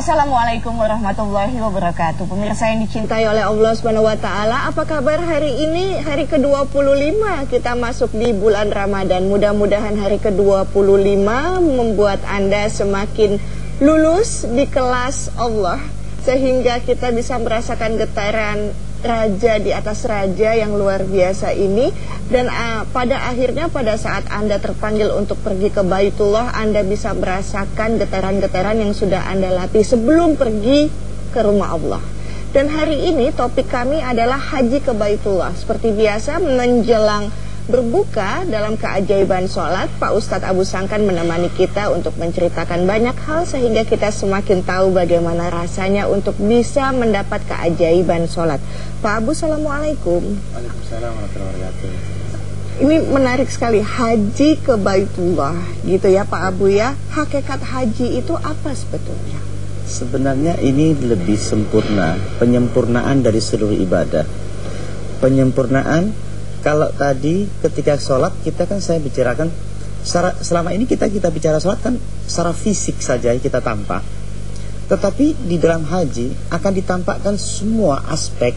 Assalamualaikum warahmatullahi wabarakatuh. Pemirsa yang dicintai oleh Allah Subhanahu wa taala, apa kabar hari ini? Hari ke-25 kita masuk di bulan Ramadan. Mudah-mudahan hari ke-25 membuat Anda semakin lulus di kelas Allah, sehingga kita bisa merasakan getaran raja di atas raja yang luar biasa ini. Dan pada akhirnya pada saat Anda terpanggil untuk pergi ke Baitullah, Anda bisa merasakan getaran-getaran yang sudah Anda latih sebelum pergi ke rumah Allah. Dan hari ini topik kami adalah haji ke Baitullah. Seperti biasa menjelang berbuka dalam keajaiban sholat, Pak Ustadz Abu Sangkan menemani kita untuk menceritakan banyak hal, sehingga kita semakin tahu bagaimana rasanya untuk bisa mendapat keajaiban sholat. Pak Abu, Assalamualaikum. Waalaikumsalam warahmatullahi wabarakatuh. Ini menarik sekali, haji ke Baitullah gitu ya Pak Abu ya. Hakikat haji itu apa sebetulnya? Sebenarnya ini lebih sempurna, penyempurnaan dari seluruh ibadah. Penyempurnaan. Kalau tadi ketika sholat kita kan saya bicarakan selama ini kita bicara sholat kan secara fisik saja kita tampak. Tetapi di dalam haji akan ditampakkan semua aspek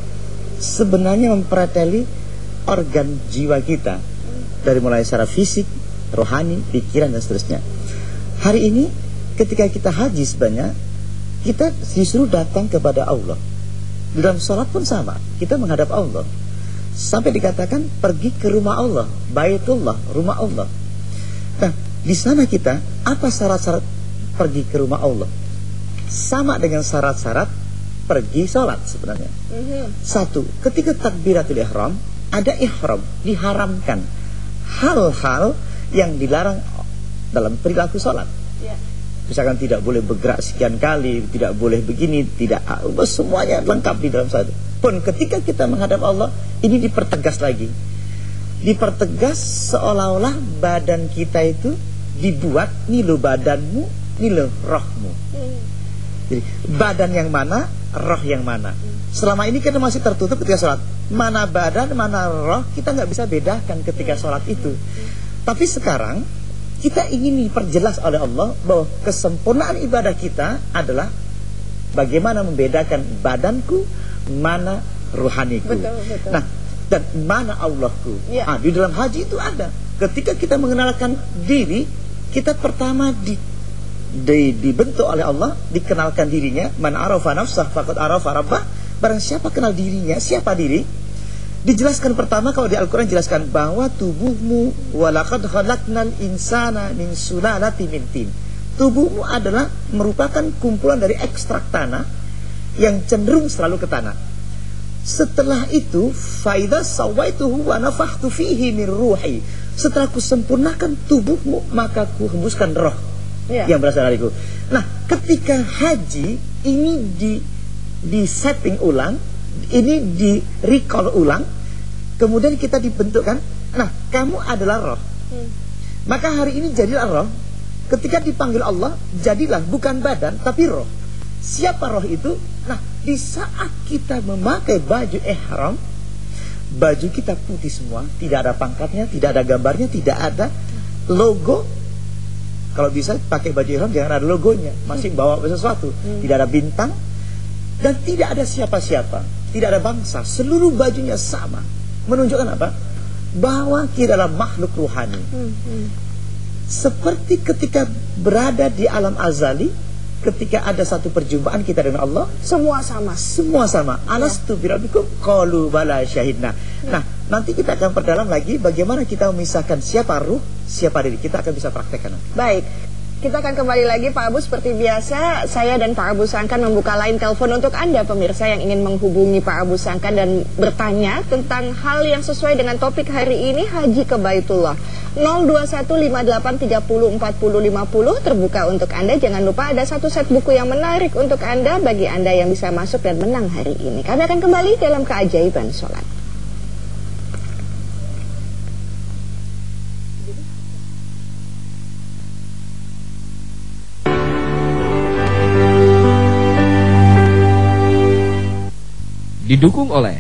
sebenarnya mempreteli organ jiwa kita, dari mulai secara fisik, rohani, pikiran dan seterusnya. Hari ini ketika kita haji sebenarnya kita disuruh datang kepada Allah. Di dalam sholat pun sama, kita menghadap Allah. Sampai dikatakan pergi ke rumah Allah, Baitullah, rumah Allah. Nah, di sana kita apa syarat-syarat pergi ke rumah Allah? Sama dengan syarat-syarat pergi sholat sebenarnya. Satu, ketika takbiratul ihram, ada ihram, diharamkan hal-hal yang dilarang dalam perilaku sholat. Misalkan tidak boleh bergerak sekian kali, tidak boleh begini, tidak, semuanya lengkap di dalam sholat. Pun ketika kita menghadap Allah, ini dipertegas lagi. Dipertegas seolah-olah badan kita itu dibuat, nih lo badanmu, nih lo rohmu. Jadi badan yang mana, roh yang mana. Selama ini kita masih tertutup ketika sholat. Mana badan, mana roh, kita nggak bisa bedakan ketika sholat itu. Tapi sekarang kita ingin diperjelas oleh Allah bahwa kesempurnaan ibadah kita adalah bagaimana membedakan badanku, mana ruhaniku. Betul. Nah, dan mana Allahku. Di dalam haji itu ada. Ketika kita mengenalkan diri, kita pertama dibentuk oleh Allah, dikenalkan dirinya. Man arafa nafsah faqad arafa rabbah. Barang siapa kenal dirinya, siapa diri? Dijelaskan pertama, kalau di Al-Quran jelaskan bahwa tubuhmu walaqad khalaqnal insana min sulalatin min tin. Tubuhmu adalah merupakan kumpulan dari ekstrak tanah yang cenderung selalu ke tanah. Setelah itu faidha sawaituhu wa nafakhtu fihi min ruhi. Setelah ku sempurnakan tubuhmu, maka ku hembuskan roh yang berasal dariku. Nah, ketika haji ini di setting ulang, ini di recall ulang, kemudian kita dibentukkan. Nah, kamu adalah roh. Maka hari ini jadilah roh. Ketika dipanggil Allah, jadilah bukan badan tapi roh. Siapa roh itu? Nah, di saat kita memakai baju ihram, baju kita putih semua, tidak ada pangkatnya, tidak ada gambarnya, tidak ada logo. Kalau bisa pakai baju ihram jangan ada logonya, masih bawa sesuatu. Tidak ada bintang dan tidak ada siapa-siapa, tidak ada bangsa. Seluruh bajunya sama. Menunjukkan apa? Bahwa kita adalah makhluk ruhani. Seperti ketika berada di alam azali, ketika ada satu perjumpaan kita dengan Allah, semua sama. Semua sama. Alastu birabbikum qalu bala syahidna. Nah, nanti kita akan perdalam lagi bagaimana kita memisahkan siapa ruh, siapa diri. Kita akan bisa praktekkan. Baik. Kita akan kembali lagi Pak Abu. Seperti biasa, saya dan Pak Abu Sangkan membuka line telepon untuk Anda pemirsa yang ingin menghubungi Pak Abu Sangkan dan bertanya tentang hal yang sesuai dengan topik hari ini, haji ke Baitullah. 02158304050 terbuka untuk Anda. Jangan lupa ada satu set buku yang menarik untuk Anda, bagi Anda yang bisa masuk dan menang hari ini. Kami akan kembali dalam keajaiban sholat. Didukung oleh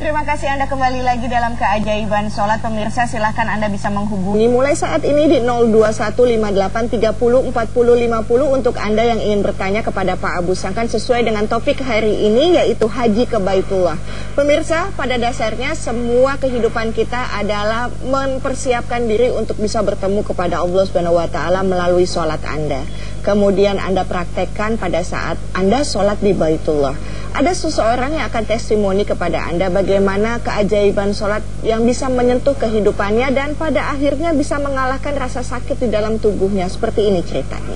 Terima kasih Anda kembali lagi dalam Keajaiban Sholat. Pemirsa, silahkan Anda bisa menghubungi mulai saat ini di 02158304050 untuk Anda yang ingin bertanya kepada Pak Abu Sangkan sesuai dengan topik hari ini, yaitu Haji ke Baitullah. Pemirsa, pada dasarnya semua kehidupan kita adalah mempersiapkan diri untuk bisa bertemu kepada Allah Subhanahu wa Ta'ala melalui sholat Anda. Kemudian Anda praktekkan pada saat Anda sholat di Baitullah. Ada seseorang yang akan testimoni kepada Anda bagaimana keajaiban sholat yang bisa menyentuh kehidupannya dan pada akhirnya bisa mengalahkan rasa sakit di dalam tubuhnya. Seperti ini ceritanya.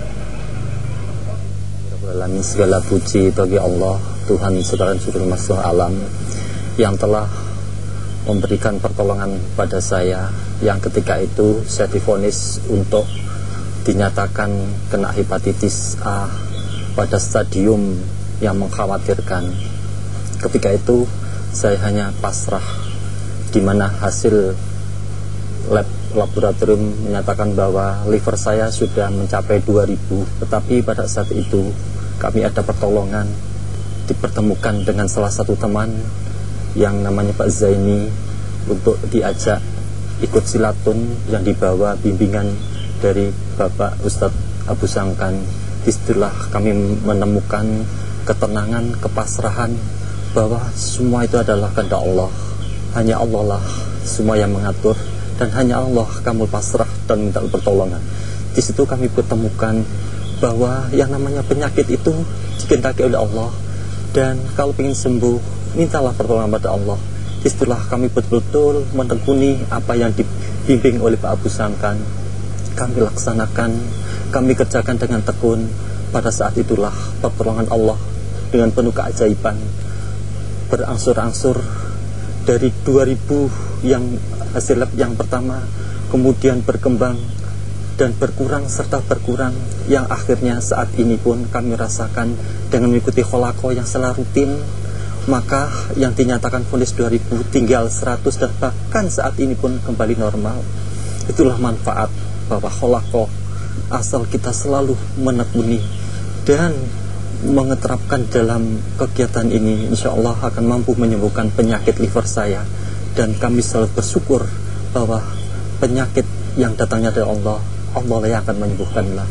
Segala puji bagi Allah, Tuhan segala seluruh makhluk alam, yang telah memberikan pertolongan pada saya, yang ketika itu saya divonis untuk dinyatakan kena hepatitis A pada stadium yang mengkhawatirkan. Ketika itu saya hanya pasrah, di mana hasil laboratorium menyatakan bahwa liver saya sudah mencapai 2000. Tetapi pada saat itu kami ada pertolongan, dipertemukan dengan salah satu teman yang namanya Pak Zaini untuk diajak ikut silatun yang dibawa bimbingan dari Bapak Ustadz Abu Sangkan. Istilah kami menemukan ketenangan, kepasrahan bahwa semua itu adalah kehendak Allah. Hanya Allah lah semua yang mengatur, dan hanya Allah kamu pasrah dan minta pertolongan. Di situ kami ketemukan bahwa yang namanya penyakit itu dikehendaki oleh Allah, dan kalau ingin sembuh mintalah pertolongan pada Allah. Istilah kami betul-betul menekuni apa yang dibimbing oleh Pak Abu Sangkan. Kami laksanakan, kami kerjakan dengan tekun. Pada saat itulah pertolongan Allah dengan penuh keajaiban berangsur-angsur dari 2000 yang hasil lab yang pertama, kemudian berkembang dan berkurang serta berkurang, yang akhirnya saat ini pun kami rasakan dengan mengikuti kholako yang selalu rutin, maka yang dinyatakan vonis 2000 tinggal 100 dan bahkan saat ini pun kembali normal. Itulah manfaat bahwa kholako asal kita selalu menekuni dan mengeterapkan dalam kegiatan ini, insya Allah akan mampu menyembuhkan penyakit liver saya. Dan kami selalu bersyukur bahwa penyakit yang datangnya dari Allah, Allah yang akan menyembuhkanlah.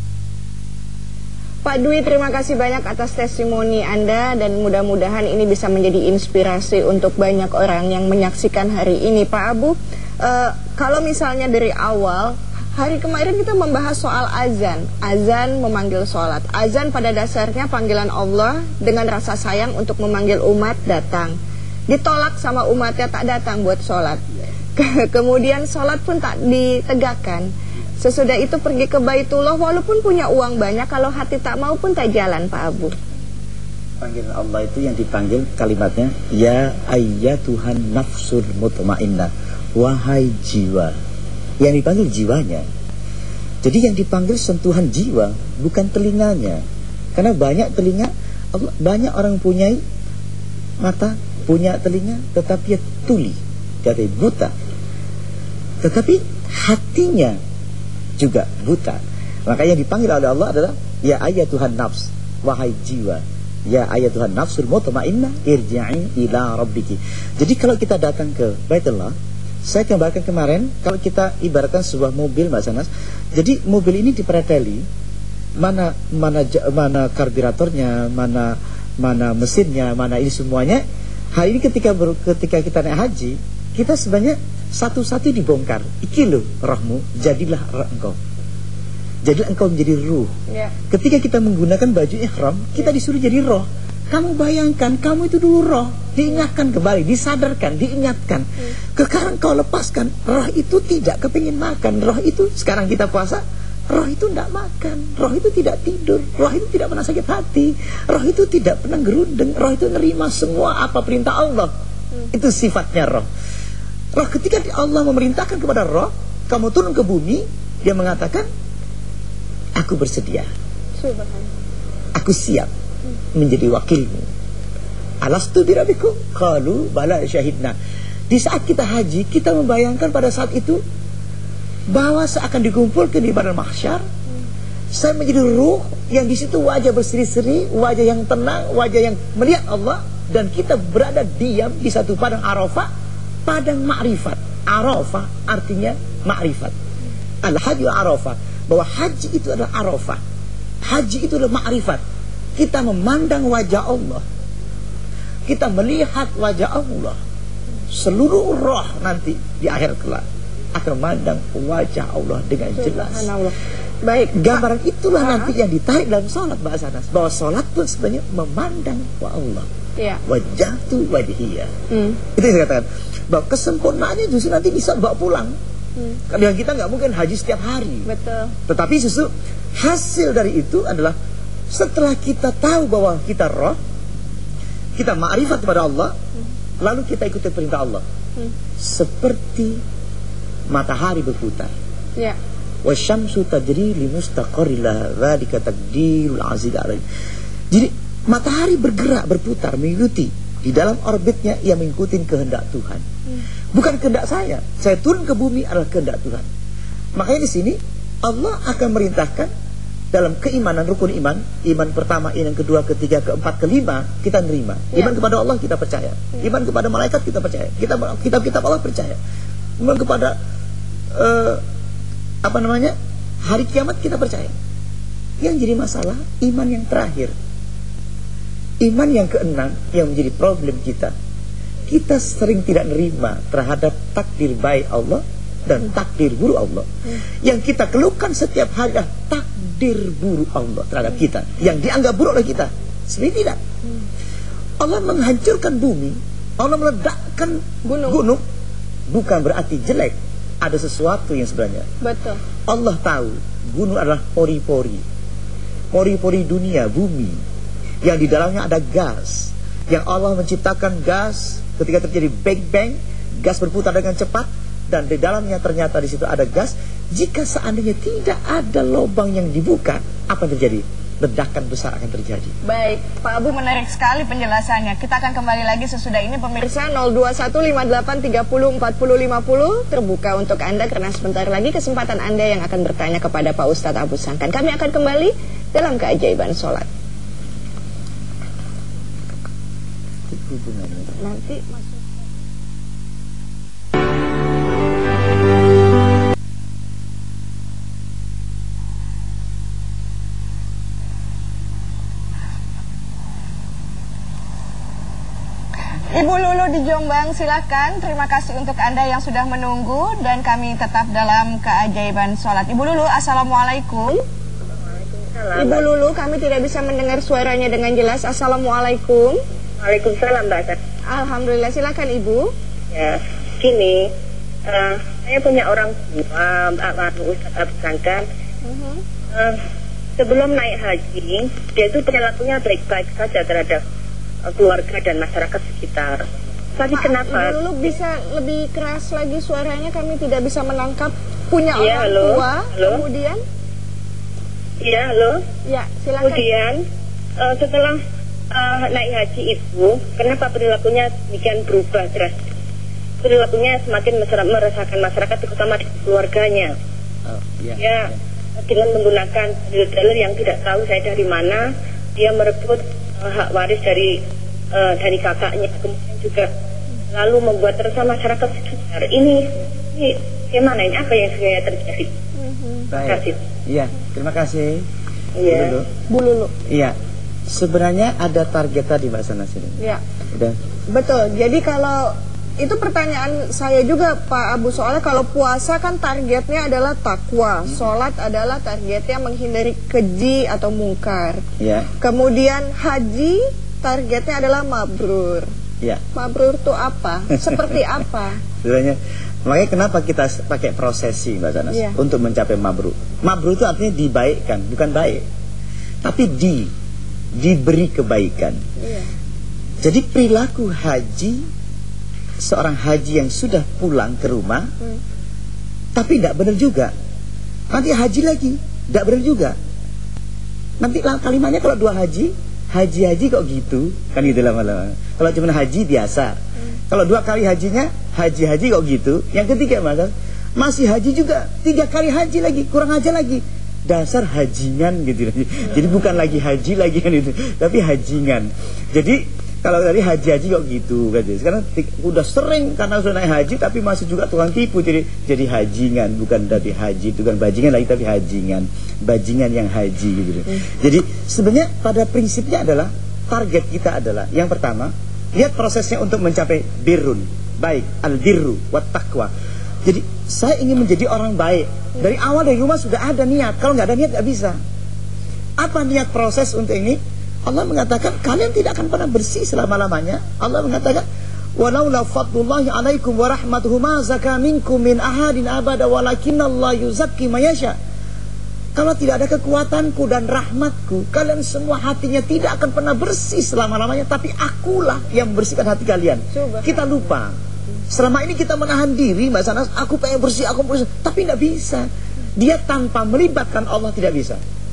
Pak Dwi, terima kasih banyak atas testimoni Anda, dan mudah-mudahan ini bisa menjadi inspirasi untuk banyak orang yang menyaksikan hari ini. Pak Abu, kalau misalnya dari awal hari kemarin kita membahas soal azan. Azan memanggil sholat. Azan pada dasarnya panggilan Allah dengan rasa sayang untuk memanggil umat datang. Ditolak sama umatnya, tak datang buat sholat. Kemudian sholat pun tak ditegakkan. Sesudah itu pergi ke Baitullah walaupun punya uang banyak, kalau hati tak mau pun tak jalan, Pak Abu. Panggilan Allah itu yang dipanggil kalimatnya, ya ayyatuhan nafsul mutmainnah, wahai jiwa. Yang dipanggil jiwanya. Jadi yang dipanggil sentuhan jiwa, bukan telinganya. Karena banyak telinga, banyak orang punya mata, punya telinga, tetapi dia tuli, dia buta. Tetapi hatinya juga buta. Maka yang dipanggil oleh Allah adalah ya ayyatuhan nafs, wahai jiwa. Ya ayyatuhan nafsul mutmainnah, irji'i ila rabbiki. Jadi kalau kita datang ke Baitullah, saya gambarkan kemarin, kalau kita ibaratkan sebuah mobil, Mbak Sanas. Jadi mobil ini dipreteli, mana karburatornya, mana mesinnya, mana ini semuanya. Hari ini ketika kita naik haji, kita sebenarnya satu-satu dibongkar. Iki loh rohmu, jadilah engkau. Jadilah engkau menjadi ruh. Ketika kita menggunakan baju ihram, kita disuruh jadi roh. Kamu bayangkan, kamu itu dulu roh, diingatkan kembali, disadarkan, diingatkan. Sekarang kau lepaskan, roh itu tidak kepingin makan. Roh itu, sekarang kita puasa, roh itu tidak makan. Roh itu tidak tidur, roh itu tidak pernah sakit hati. Roh itu tidak pernah gerundeng, roh itu nerima semua apa perintah Allah. Itu sifatnya roh. Roh ketika Allah memerintahkan kepada roh, kamu turun ke bumi, dia mengatakan, aku bersedia, aku siap menjadi wakilmu. Alastu birabikum? Qalu bala syahidna. Di saat kita haji, kita membayangkan pada saat itu bahwa seakan dikumpulkan di padang mahsyar. Saya menjadi ruh yang di situ wajah berseri-seri, wajah yang tenang, wajah yang melihat Allah. dan kita berada diam di satu padang Arafah, padang ma'rifat. Arafah artinya ma'rifat. Al-hajju Arafah, bahwa haji itu adalah Arafah. Haji itu adalah ma'rifat. Kita memandang wajah Allah, kita melihat wajah Allah. Seluruh roh nanti di akhir kelak akan memandang wajah Allah dengan jelas. Baik, gambaran itulah nanti yang ditarik dalam sholat, Mbak Sanas, bahwa sholat pun sebenarnya memandang wa Allah. Ya. Wajah tu wajhiyah. Itu yang saya katakan, bahwa kesempurnaannya justru nanti bisa bawa pulang. Karena kita nggak mungkin haji setiap hari. Betul. Tetapi justru hasil dari itu adalah setelah kita tahu bahwa kita roh, kita ma'rifat kepada Allah, lalu kita ikuti perintah Allah. Seperti matahari berputar. Ya. Wasyamsu tajri li mustaqarrin laha, dzalika taqdirul aziz alim. Jadi matahari bergerak, berputar, mengikuti di dalam orbitnya, ia mengikuti kehendak Tuhan. Bukan kehendak saya. Saya turun ke bumi adalah kehendak Tuhan. Makanya di sini Allah akan merintahkan dalam keimanan, rukun iman, iman pertama, iman kedua, ketiga, keempat, kelima, kita nerima. Iman kepada Allah kita percaya. Iman kepada malaikat kita percaya. Kitab-kitab Allah percaya. Iman kepada hari kiamat kita percaya. Yang jadi masalah iman yang terakhir, iman yang keenam yang menjadi problem kita. Kita sering tidak nerima terhadap takdir baik Allah dan takdir buruk Allah. Yang kita keluhkan setiap hari adalah takdir buruk Allah terhadap kita, yang dianggap buruk oleh kita. Sebenarnya tidak. Allah menghancurkan bumi, Allah meledakkan gunung, bukan berarti jelek. Ada sesuatu yang sebenarnya. Betul. Allah tahu gunung adalah pori-pori, pori-pori dunia, bumi, yang di dalamnya ada gas. Yang Allah menciptakan gas ketika terjadi Big Bang, gas berputar dengan cepat, dan di dalamnya ternyata di situ ada gas. Jika seandainya tidak ada lubang yang dibuka, apa yang terjadi? Ledakan besar akan terjadi. Baik, Pak Abu, menarik sekali penjelasannya. Kita akan kembali lagi sesudah ini, pemirsa. 0215844050 terbuka untuk Anda, karena sebentar lagi kesempatan Anda yang akan bertanya kepada Pak Ustadz Abu Sangkan. Kami akan kembali dalam keajaiban sholat. Nanti masuk. Ibu Lulu di Jombang, silakan. Terima kasih untuk Anda yang sudah menunggu, dan kami tetap dalam keajaiban sholat. Ibu Lulu, Assalamualaikum. Ibu Lulu, kami tidak bisa mendengar suaranya dengan jelas. Assalamualaikum. Waalaikumsalam, Mbak. Alhamdulillah, silakan Ibu. Ya, gini, saya punya orang tua, Ustadz Abu Sangkan. Sebelum naik haji, dia itu perilakunya baik-baik saja terhadap keluarga dan masyarakat sekitar. Tapi Pak, kenapa? Ibu Lulu bisa lebih keras lagi suaranya, kami tidak bisa menangkap. Punya Iya, orang halo, tua, halo. kemudian? Iya, halo. Ya, silakan. Kemudian setelah naik haji itu, kenapa perilakunya demikian berubah drastis? Perilakunya semakin meresahkan masyarakat, terutama di keluarganya. Ya, dengan menggunakan dalil-dalil yang tidak tahu saya dari mana, dia merebut hak waris dari kakaknya, kemudian juga lalu membuat resah masyarakat sekitar. Ini gimana, ini apa yang sebenarnya terjadi? Terima kasih. Iya, terima kasih. Iya. Bu Lulu. Iya, sebenarnya ada target tadi Mbak Sanas ini. Ya. Udah. Betul. Jadi kalau itu pertanyaan saya juga Pak Abu, soalnya kalau puasa kan targetnya adalah takwa, sholat adalah targetnya menghindari keji atau mungkar. Ya. Kemudian haji targetnya adalah mabrur. Ya. Mabrur itu apa? Seperti apa? Sebenarnya makanya kenapa kita pakai prosesi Mbak Sanas untuk mencapai mabrur. Mabrur itu artinya dibaikkan, bukan baik, tapi diberi kebaikan. Iya. Jadi perilaku haji, seorang haji yang sudah pulang ke rumah, tapi tidak benar juga, nanti haji lagi, tidak benar juga. Nanti kalimatnya kalau dua haji kok gitu, kan gitu lama-lama. Kalau cuma haji biasa, kalau dua kali hajinya haji kok gitu. Yang ketiga masih haji juga, 3 kali haji lagi, kurang aja lagi. Dasar hajingan gitu. Jadi bukan lagi haji lagi kan itu, tapi hajingan. Jadi Kalau dari haji kok gitu kan. Sekarang udah sering karena sudah naik haji tapi masih juga tukang tipu, jadi hajingan, bukan dari haji, itu kan bajingan lagi tapi hajingan, bajingan yang haji gitu. Jadi sebenarnya pada prinsipnya adalah target kita adalah yang pertama, lihat prosesnya untuk mencapai birrun, baik, al-birru wat taqwa. Jadi saya ingin menjadi orang baik. Dari awal dari rumah sudah ada niat. Kalau nggak ada niat nggak bisa. Apa niat proses untuk ini? Allah mengatakan kalian tidak akan pernah bersih selama-lamanya. Allah mengatakan walaula fadlullahi alaikum wa rahmatuhu ma zaka minkum min ahadin abada walakinallaha yuzakki may yasha. Kalau tidak ada kekuatanku dan rahmatku, kalian semua hatinya tidak akan pernah bersih selama-lamanya, tapi akulah yang membersihkan hati kalian. Kita lupa. Selama ini kita menahan diri, Mbak Sanas, aku pengen bersih, aku bersih, tapi tidak bisa. Dia tanpa melibatkan Allah tidak bisa.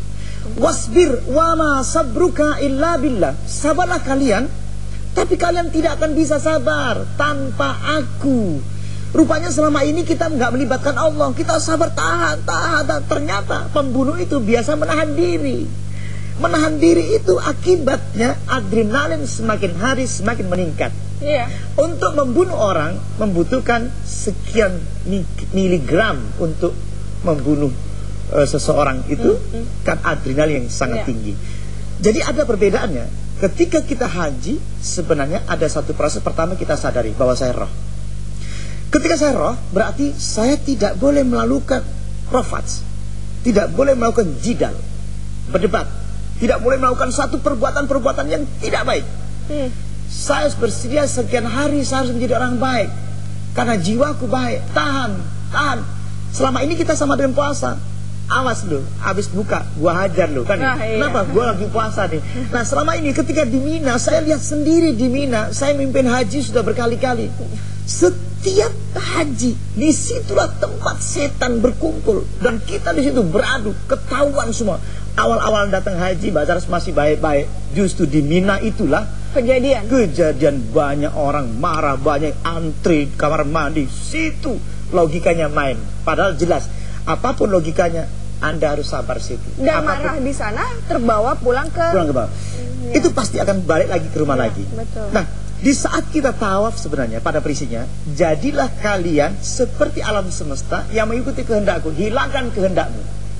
Wasbir wa ma sabruka illa billah. Sabarlah kalian, tapi kalian tidak akan bisa sabar tanpa aku. Rupanya selama ini kita nggak melibatkan Allah. Kita sabar, tahan. Ternyata pembunuh itu biasa menahan diri. Menahan diri itu akibatnya adrenalin semakin hari semakin meningkat. Iya. Untuk membunuh orang membutuhkan sekian miligram untuk membunuh seseorang itu kan adrenalin yang sangat tinggi. Jadi ada perbedaannya. Ketika kita haji sebenarnya ada satu proses. Pertama kita sadari bahwa saya roh. Ketika saya roh berarti saya tidak boleh melakukan rafats, tidak boleh melakukan jidal, berdebat, tidak boleh melakukan satu perbuatan-perbuatan yang tidak baik. Saya bersedia sekian hari saya harus menjadi orang baik karena jiwaku baik. Tahan. Selama ini kita sama dengan puasa. Awas lu, habis buka gua hajar lu kan. Kenapa? Gua lagi puasa nih. Nah, selama ini ketika di Mina, saya lihat sendiri di Mina, saya mimpin haji sudah berkali-kali. Setiap haji, disitulah tempat setan berkumpul dan kita di situ beradu, ketahuan semua. Awal-awal datang haji, Mbak Saras masih baik-baik. Justru di Mina itulah kejadian banyak orang marah, banyak antri kamar mandi. Situ logikanya main. Padahal jelas. Apapun logikanya, Anda harus sabar situ. Dan marah di sana terbawa pulang ke bawah. Itu pasti akan balik lagi ke rumah lagi. Betul. Nah, di saat kita tawaf sebenarnya pada prinsipnya, jadilah kalian seperti alam semesta yang mengikuti kehendakku. Hilangkan kehendakmu.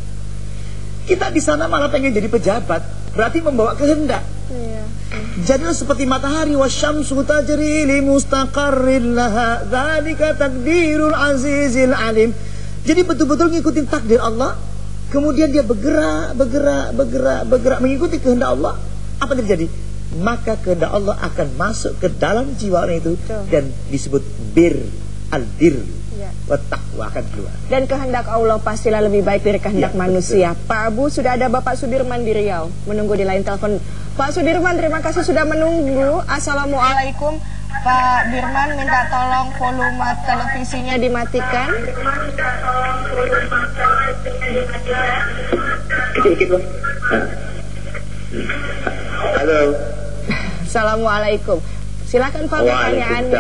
Kita di sana malah pengen jadi pejabat, berarti membawa kehendak. Jadilah seperti matahari, wasyamsu tajri li mustaqarrin laha, dzalika takdirul azizil alim. Jadi betul-betul ngikutin takdir Allah. Kemudian dia bergerak mengikuti kehendak Allah. Apa yang terjadi? Maka kehendak Allah akan masuk ke dalam jiwa orang itu. Dan disebut al-bir wa taqwa akan keluar. Dan kehendak Allah pastilah lebih baik dari kehendak manusia. Betul. Pak Abu, sudah ada Bapak Sudirman di Riau menunggu di line telepon. Pak Sudirman, terima kasih sudah menunggu. Assalamualaikum. Pak Dirman, minta tolong volume televisinya dimatikan. Halo. Assalamualaikum. Silakan Pak pertanyaannya.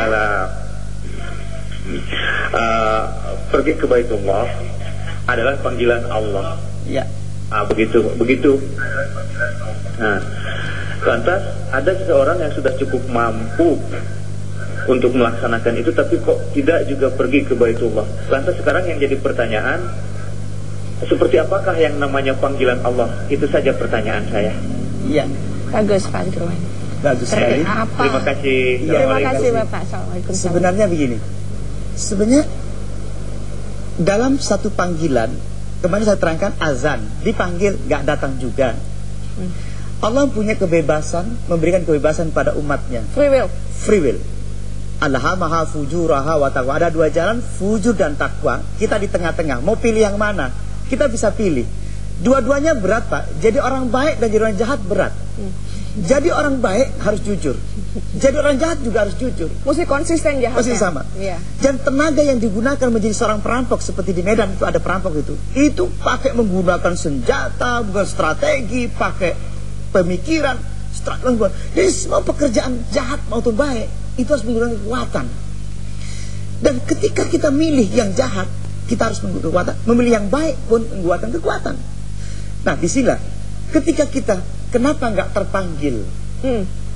Pergi ke Baitullah adalah panggilan Allah. Ya. Begitu. Nah, lantas ada seseorang yang sudah cukup mampu untuk melaksanakan itu, tapi kok tidak juga pergi ke Baitullah. Lantas sekarang yang jadi pertanyaan, seperti apakah yang namanya panggilan Allah? Itu saja pertanyaan saya. Iya. Bagus Pak Dirman. Bagus sekali. Terima kasih. Ya, terima kasih Bapak. Assalamualaikum. Sebenarnya begini. Sebenarnya dalam satu panggilan, kemarin saya terangkan azan, dipanggil gak datang juga. Allah punya kebebasan, memberikan kebebasan pada umatnya. Free will. Alhamaha fujuraha wa taqwa. Ada dua jalan, fujur dan takwa. Kita di tengah-tengah. Mau pilih yang mana? Kita bisa pilih. Dua-duanya berat, Pak. Jadi orang baik dan jadi orang jahat berat. Jadi orang baik harus jujur. Jadi orang jahat juga harus jujur. Mesti konsisten jahatnya. Mesti sama. Iya. Dan tenaga yang digunakan menjadi seorang perampok seperti di Medan itu ada perampok itu pakai menggunakan senjata, bukan strategi, pakai pemikiran, strategi. Jadi semua pekerjaan jahat maupun baik itu harus menggunakan kekuatan. Dan ketika kita milih yang jahat, kita harus menggunakan kekuatan. Memilih yang baik pun menggunakan kekuatan. Nah, disinilah ketika kita kenapa nggak terpanggil?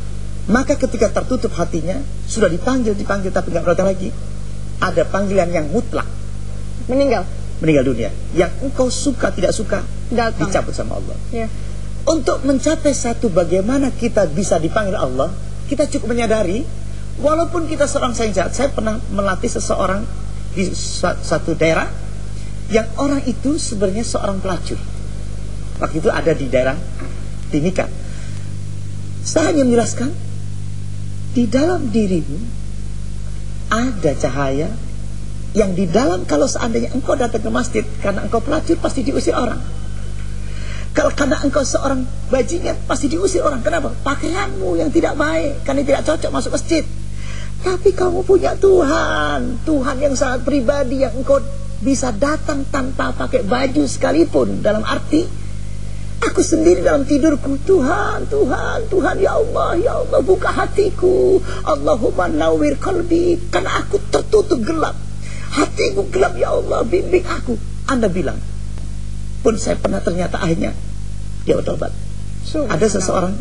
Maka ketika tertutup hatinya, sudah dipanggil tapi nggak datang lagi. Ada panggilan yang mutlak, meninggal dunia. Yang engkau suka tidak suka Datang. dicabut sama Allah. Ya. Untuk mencapai satu bagaimana kita bisa dipanggil Allah, kita cukup menyadari, walaupun kita seorang sainjat. Saya pernah melatih seseorang di satu daerah yang orang itu sebenarnya seorang pelacur. Waktu itu ada di daerah Timika. Saya hanya menjelaskan, di dalam dirimu ada cahaya yang di dalam, kalau seandainya engkau datang ke masjid karena engkau pelacur, pasti diusir orang. Kalau karena engkau seorang bajingan, pasti diusir orang. Kenapa? Pakaianmu yang tidak baik, karena tidak cocok masuk masjid. Tapi kamu punya Tuhan, Tuhan yang sangat pribadi, yang engkau bisa datang tanpa pakai baju sekalipun. Dalam arti, aku sendiri dalam tidurku, Tuhan, ya Allah, buka hatiku. Allahumma nawwir qalbi, karena aku tertutup gelap, hatiku gelap, ya Allah, bimbing aku. Anda bilang, pun saya pernah, ternyata akhirnya dia bertobat. Ada seseorang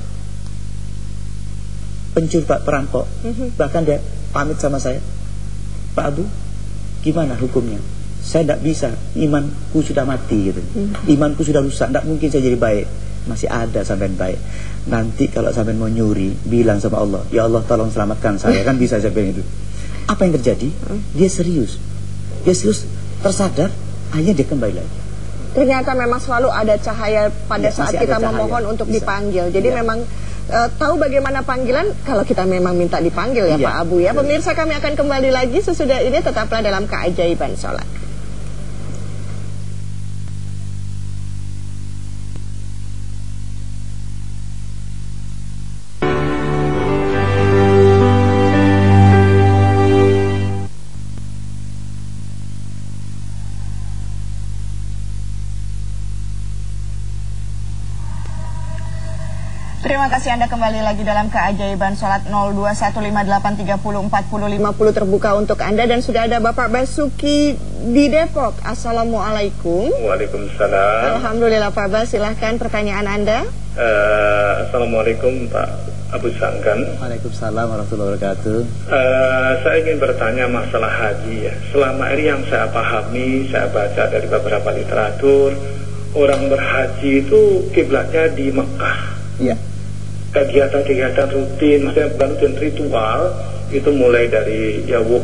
pencuri, perampok, bahkan dia pamit sama saya, Pak Abu, gimana hukumnya? Saya tidak bisa, imanku sudah mati gitu. Imanku sudah rusak, tidak mungkin saya jadi baik. Masih ada sampean baik. Nanti kalau sampean mau nyuri, bilang sama Allah, ya Allah tolong selamatkan saya. Kan bisa saya bilang itu. Apa yang terjadi? Dia serius, tersadar, akhirnya dia kembali lagi. Ternyata memang selalu ada cahaya pada saat kita memohon untuk dipanggil. Jadi memang tahu bagaimana panggilan kalau kita memang minta dipanggil ya Pak Abu ya. Pemirsa, kami akan kembali lagi sesudah ini, tetaplah dalam Keajaiban Sholat. Terima kasih, Anda kembali lagi dalam Keajaiban Sholat. 021583404050 terbuka untuk Anda, dan sudah ada Bapak Basuki di Depok. Assalamualaikum. Waalaikumsalam. Alhamdulillah Pak Bas, silahkan pertanyaan Anda. Assalamualaikum Pak Abu Sangkan. Waalaikumsalam warahmatullahi wabarakatuh. Saya ingin bertanya masalah haji ya. Selama ini yang saya pahami, saya baca dari beberapa literatur, orang berhaji itu kiblatnya di Mekah. Iya. Kegiatan-kegiatan rutin, maksudnya bukan rutin, ritual itu mulai dari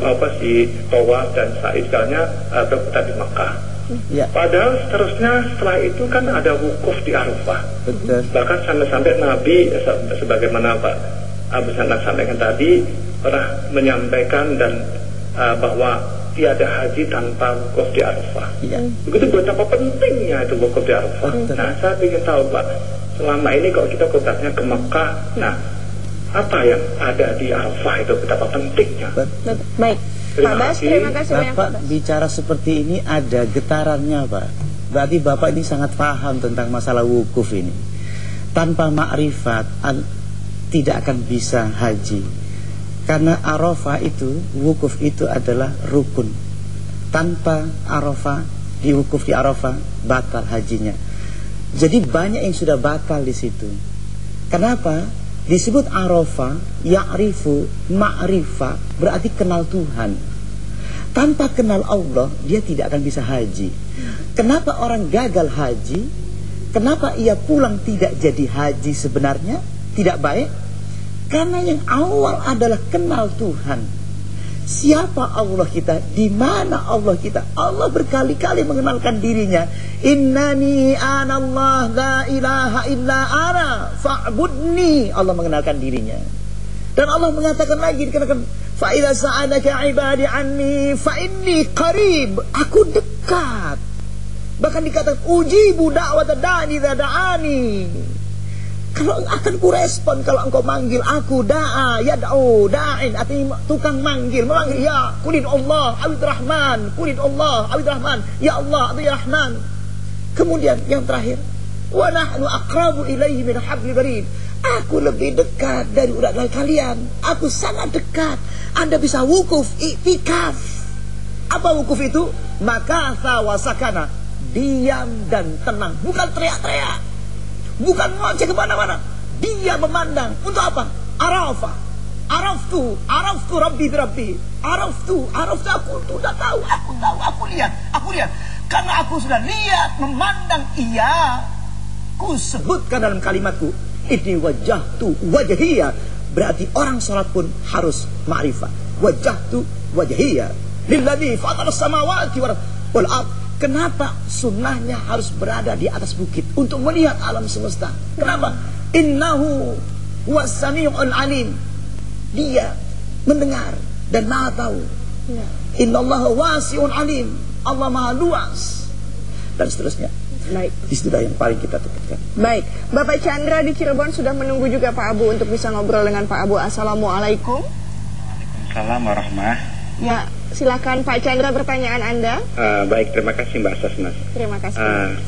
tawaf dan sa'i segalanya berputar di Makkah. Ya. Padahal seterusnya setelah itu kan ada wukuf di Arafah. Betul. Bahkan sampai Nabi, sebagaimana Pak Abu Sangkan sampaikan tadi, pernah menyampaikan dan bahwa tiada haji tanpa wukuf di Arafah. Iya. Begitu betapa pentingnya itu wukuf di Arafah. Nah, saya ingin tahu Pak, selama ini kalau kita kotanya ke Mekah, nah apa yang ada di Arafah itu, betapa pentingnya. Baik, Pak Bas, terima kasih banyak. Bapak bicara seperti ini ada getarannya Pak. Berarti Bapak ini sangat paham tentang masalah wukuf ini. Tanpa makrifat tidak akan bisa haji. Karena Arafah itu, wukuf itu adalah rukun. Tanpa Arafah, di wukuf di Arafah, batal hajinya. Jadi banyak yang sudah batal di situ. Kenapa? Disebut Arafah, ya'rifu, ma'rifah, berarti kenal Tuhan. Tanpa kenal Allah, dia tidak akan bisa haji. Kenapa orang gagal haji? Kenapa ia pulang tidak jadi haji sebenarnya? Tidak baik? Karena yang awal adalah kenal Tuhan. Siapa Allah kita? Di mana Allah kita? Allah berkali-kali mengenalkan dirinya. Innani anallah la ilaha illa ana fa'budni. Allah mengenalkan dirinya. Dan Allah mengatakan lagi, dikatakan fa idza sa'alaka ibadi anni fa inni qarib. Aku dekat. Bahkan dikatakan ujibu da'wata da'i idza da'ani. Kalau akan kurespon kalau engkau manggil aku, da'a yad'u da'in, artinya tukang manggil, memanggil, ya kulid Allah awid rahman, kulid Allah awid rahman, ya Allah awid rahman. Kemudian yang terakhir, wa nahnu aqrabu ilaihi min hablil warid. Aku lebih dekat dari urat kalian. Aku sangat dekat. Anda bisa wukuf, i'tikaf. Apa wukuf itu? Makatha wa sakana, diam dan tenang, bukan teriak-teriak, bukan ngoceh kemana-mana. Dia memandang. Untuk apa? Arafah. araftu rabbi birabbi. Araftu, aku sudah tahu, aku lihat. Karena aku sudah lihat, memandang ia, ku sebutkan dalam kalimatku, ini wajahtu wajahiyah. Berarti orang sholat pun harus ma'rifah. Wajahtu wajahiyah lilladzi fatara samawati wal ard. Kenapa sunnahnya harus berada di atas bukit untuk melihat alam semesta? Kenapa? Innahu huwas sami'ul alim. Dia mendengar dan maha tahu. Innallaha wasi'un alim. Allah maha luas. Dan seterusnya. Baik. Itulah yang paling kita tekankan. Baik, Bapak Chandra di Cirebon sudah menunggu juga Pak Abu untuk bisa ngobrol dengan Pak Abu. Assalamualaikum. Waalaikumsalam warahmatullahi. Ya, silakan Pak Chandra pertanyaan Anda. Baik, terima kasih Mbak Sasnas. Terima kasih.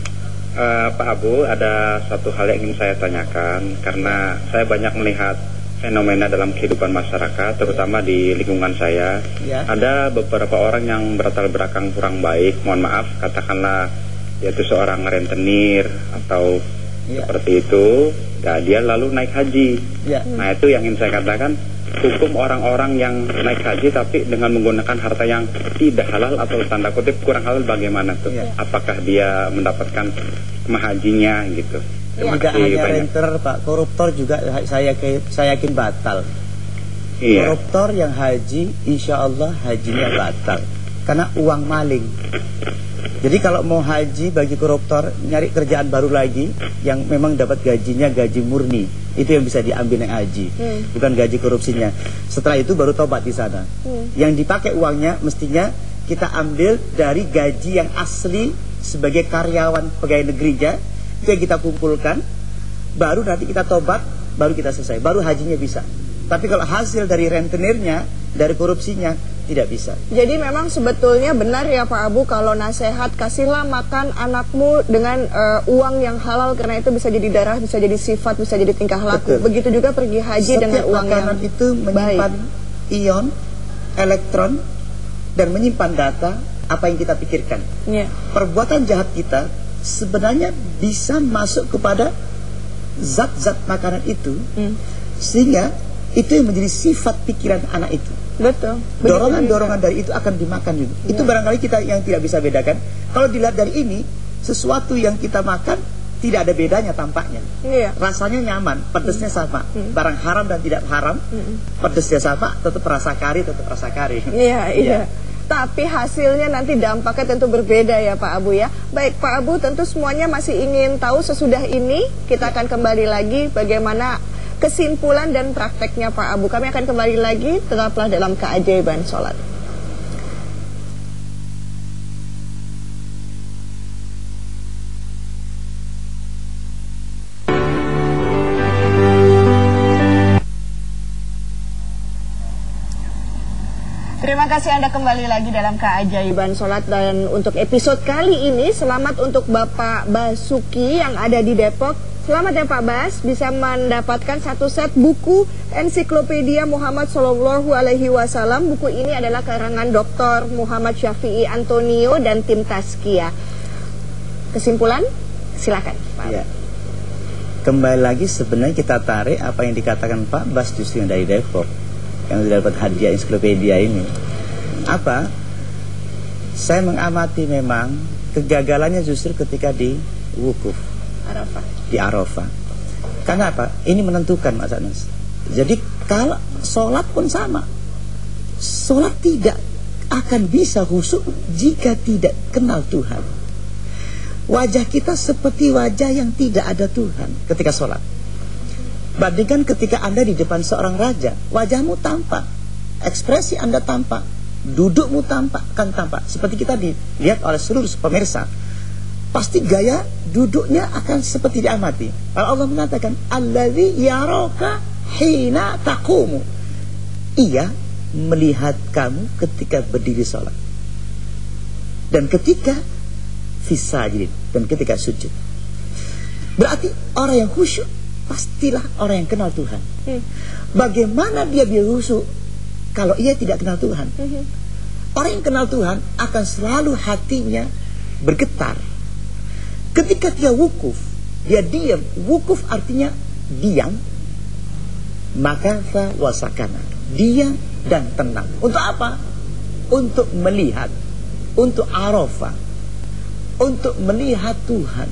Pak Abu, ada satu hal yang ingin saya tanyakan karena saya banyak melihat fenomena dalam kehidupan masyarakat, terutama di lingkungan saya. Ya. Ada beberapa orang yang berlatar belakang kurang baik, mohon maaf, katakanlah yaitu seorang rentenir atau seperti itu. Ya, dia lalu naik haji. Ya. Nah, itu yang ingin saya katakan. Hukum orang-orang yang naik haji tapi dengan menggunakan harta yang tidak halal atau tanda kutip kurang halal bagaimana tuh? Apakah dia mendapatkan hajinya gitu? Tidak hanya renter, Pak, koruptor juga saya yakin batal. Koruptor yang haji, insya Allah hajinya batal karena uang maling. Jadi kalau mau haji bagi koruptor, nyari kerjaan baru lagi yang memang dapat gajinya gaji murni. Itu yang bisa diambil naik haji, bukan gaji korupsinya. Setelah itu baru tobat di sana. Yang dipakai uangnya mestinya kita ambil dari gaji yang asli sebagai karyawan pegawai negerinya. Itu yang kita kumpulkan, baru nanti kita tobat, baru kita selesai, baru hajinya bisa. Tapi kalau hasil dari rentenirnya, dari korupsinya, tidak bisa. Jadi memang sebetulnya benar ya Pak Abu kalau nasihat kasihlah makan anakmu dengan uang yang halal karena itu bisa jadi darah, bisa jadi sifat, bisa jadi tingkah laku. Betul. Begitu juga pergi haji dengan uang yang makanan itu menyimpan ion, elektron dan menyimpan data apa yang kita pikirkan. Perbuatan jahat kita sebenarnya bisa masuk kepada zat-zat makanan itu sehingga itu yang menjadi sifat pikiran anak itu. Betul. Dorongan-dorongan dari itu akan dimakan juga. Itu barangkali kita yang tidak bisa bedakan. Kalau dilihat dari ini, sesuatu yang kita makan tidak ada bedanya tampaknya. Rasanya nyaman, pedesnya sama. Barang haram dan tidak haram, pedesnya sama, tetap rasa kari, Iya. Tapi hasilnya nanti dampaknya tentu berbeda ya Pak Abu ya. Baik Pak Abu, tentu semuanya masih ingin tahu sesudah ini. Kita akan kembali lagi bagaimana kesimpulan dan prakteknya Pak Abu. Kami akan kembali lagi, tetaplah dalam keajaiban sholat. Terima kasih Anda kembali lagi dalam keajaiban sholat. Dan untuk episode kali ini, selamat untuk Bapak Basuki yang ada di Depok. Selamat ya Pak Bas, bisa mendapatkan satu set buku Ensiklopedia Muhammad Sallallahu Alaihi Wasallam. Buku ini adalah karangan Dr. Muhammad Syafi'i Antonio dan tim Tazkiyah. Kesimpulan, silakan Pak. Ya. Kembali lagi sebenarnya kita tarik apa yang dikatakan Pak Bas justru yang dari Depok, yang sudah dapat hadiah ensiklopedia ini. Apa? Saya mengamati memang kegagalannya justru ketika di wukuf di Arafah. Karena apa? Ini menentukan Mas Anas. Jadi kalau sholat pun sama. Sholat tidak akan bisa khusyuk jika tidak kenal Tuhan. Wajah kita seperti wajah yang tidak ada Tuhan ketika sholat. Bandingkan ketika Anda di depan seorang raja, wajahmu tampak, ekspresi Anda tampak, dudukmu tampak, kan tampak. Seperti kita dilihat oleh seluruh pemirsa. Pasti gaya duduknya akan seperti diamati. Kalau Allah mengatakan allazi yaraka hina taqumu, ia melihat kamu ketika berdiri sholat dan ketika fisajid dan ketika sujud. Berarti orang yang khusyuk pastilah orang yang kenal Tuhan. Bagaimana dia khusyuk kalau ia tidak kenal Tuhan? Orang yang kenal Tuhan akan selalu hatinya bergetar. Ketika dia wukuf, dia diam. Wukuf artinya diam. Maka fa wasakana. dia dan tenang. Untuk apa? Untuk melihat, untuk Arafah, untuk melihat Tuhan.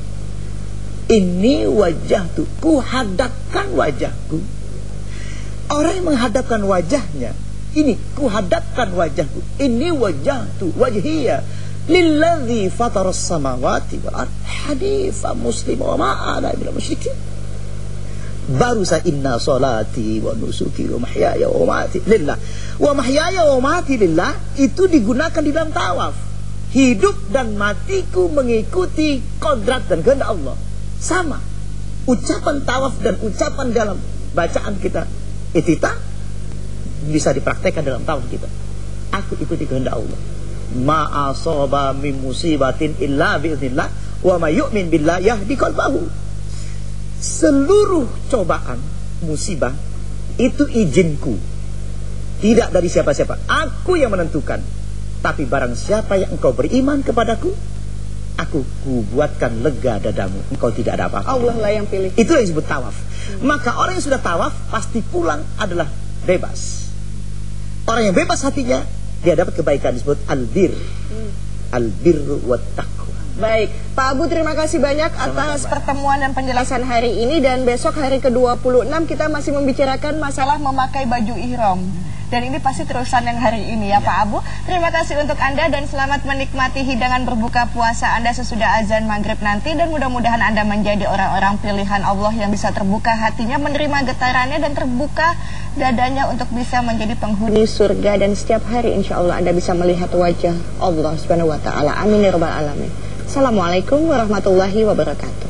Ini wajahku, ku hadapkan wajahku. Orang yang menghadapkan wajahnya, ini ku hadapkan wajahku. Ini wajahtu, wajhiya lilladzi fataras samawati wal ardh hanifa muslima wa ma ana minal musyrikin. Baru saya inna salati wa nusuki wa mahyaya wa mamati lillah. Wa mahyaya wa mamati lillah itu digunakan di dalam tawaf. Hidup dan matiku mengikuti kodrat dan kehendak Allah. Sama. Ucapan tawaf dan ucapan dalam bacaan kita itita bisa dipraktekkan dalam tawaf kita. Aku ikuti kehendak Allah. Ma asaba min musibatin illa biiznillah wa may yu'min billah yahdi qalbahu. Seluruh cobaan, musibah itu izinku, tidak dari siapa-siapa. Aku yang menentukan. Tapi barang siapa yang engkau beriman kepadaku, aku buatkan lega dadamu. Engkau tidak ada apa-apa. Allah lah yang pilih. Itu yang disebut tawaf. Maka orang yang sudah tawaf pasti pulang adalah bebas. Orang yang bebas hatinya, dia dapat kebaikan disebut albir. Albirru wat taqwa. Baik, Pak Abu, terima kasih banyak atas pertemuan dan penjelasan hari ini. Dan besok hari ke-26 kita masih membicarakan masalah memakai baju ihram. Dan ini pasti terusan yang hari ini ya Pak Abu. Terima kasih untuk Anda dan selamat menikmati hidangan berbuka puasa Anda sesudah azan maghrib nanti. Dan mudah-mudahan Anda menjadi orang-orang pilihan Allah yang bisa terbuka hatinya, menerima getarannya dan terbuka dadanya untuk bisa menjadi penghuni surga. Dan setiap hari insya Allah Anda bisa melihat wajah Allah Subhanahu wa ta'ala. Amin ya rabbal alamin. Assalamualaikum warahmatullahi wabarakatuh.